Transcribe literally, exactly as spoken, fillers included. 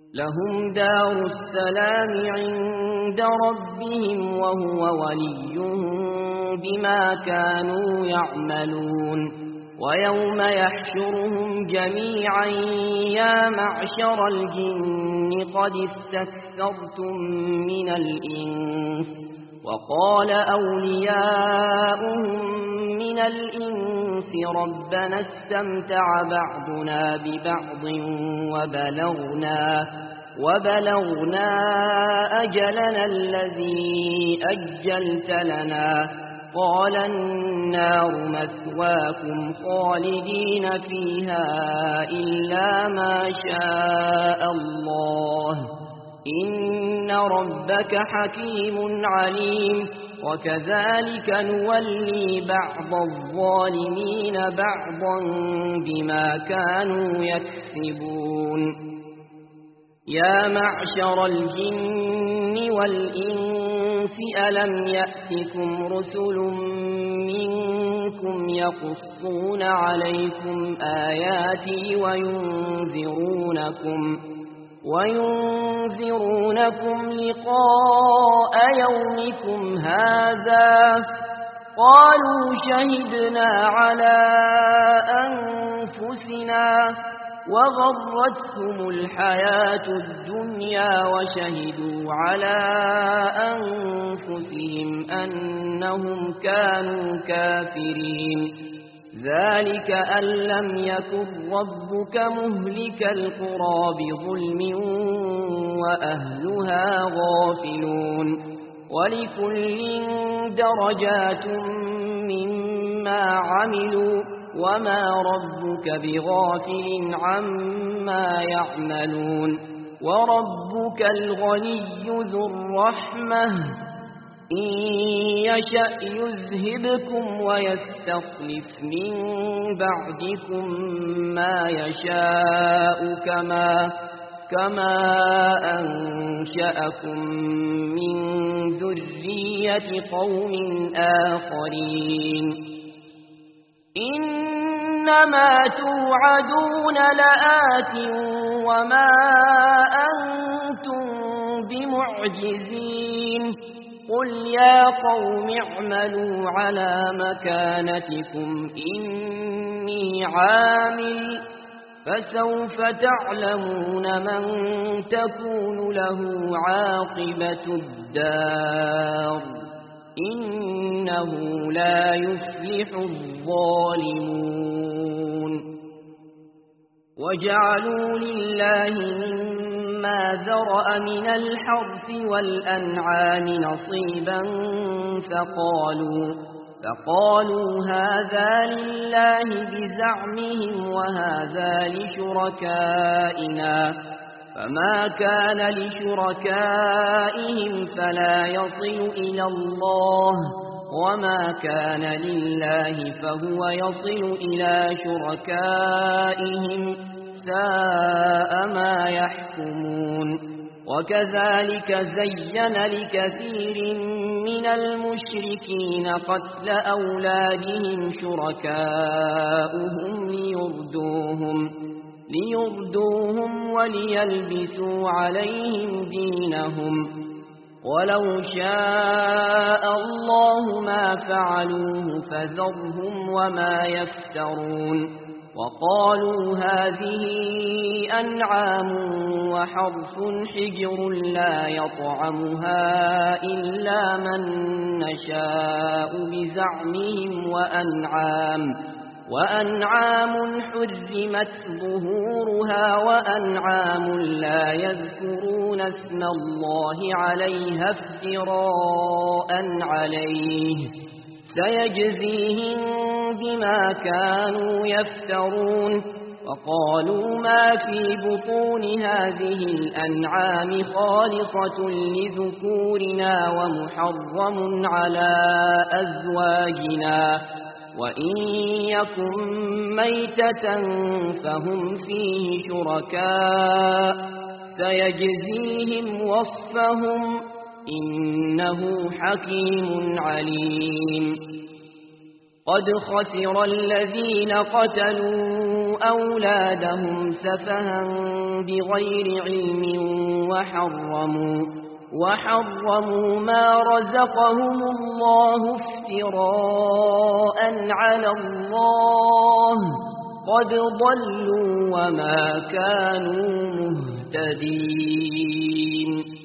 لهم دار السلام عند ربهم وهو وليهم بما كانوا يعملون ويوم يحشرهم جميعا يا معشر الجن قد استكثرتم من الإنس وقال أولياؤهم من الإنس ربنا استمتع بعضنا ببعض وبلغنا, وبلغنا أجلنا الذي أجلت لنا قال النار مثواكم خالدين فيها إلا ما شاء الله إن ربك حكيم عليم وكذلك نولي بعض الظالمين بعضا بما كانوا يكسبون يا معشر الجن والإنس ألم يأتكم رسل منكم يقصون عليكم آياتي وينذرونكم وينذرونكم لقاء يومكم هذا قالوا شهدنا على أنفسنا وغرتهم الحياة الدنيا وشهدوا على أنفسهم أنهم كانوا كافرين ذلك أن لم يكن ربك مهلك القرى بظلم وأهلها غافلون ولكل درجات مما عملوا وما ربك بغافل عما يعملون وربك الغني ذو الرحمة إن يشأ يذهبكم ويستخلف من بعدكم ما يشاء كما كما أنشأكم من ذرية قوم آخرين إنما توعدون لآت وما أنتم بمعجزين قل يا قوم اعملوا على مكانتكم إني عامل فسوف تعلمون من تكون له عاقبة الدار إنه لا يفلح الظالمون وجعلوا لله مما ذرأ من الحرث والأنعام نصيبا فقالوا, فقالوا هذا لله بزعمهم وهذا لشركائنا فما كان لشركائهم فلا يصل إلى الله وما كان لله فهو يصل إلى شركائهم ساء ما يحكمون وكذلك زين لكثير من المشركين قتل أولادهم شركاؤهم ليردوهم ليردوهم وليلبسوا عليهم دينهم ولو شاء الله ما فعلوه فذرهم وما يفترون وقالوا هذه أنعام وحرث حجر لا يطعمها إلا من نشاء بزعمهم وأنعام وأنعام حرمت ظهورها وأنعام لا يذكرون اسم الله عليها افتراء عليه سيجزيهم بما كانوا يفترون وقالوا ما في بطون هذه الأنعام خالصة لذكورنا ومحرم على أزواجنا وإن يكن ميتة فهم فيه شركاء سيجزيهم وصفهم إنه حكيم عليم قد خسر الذين قتلوا أولادهم سفها بغير علم وحرموا, وحرموا ما رزقهم الله افتراء على الله قد ضلوا وما كانوا مهتدين.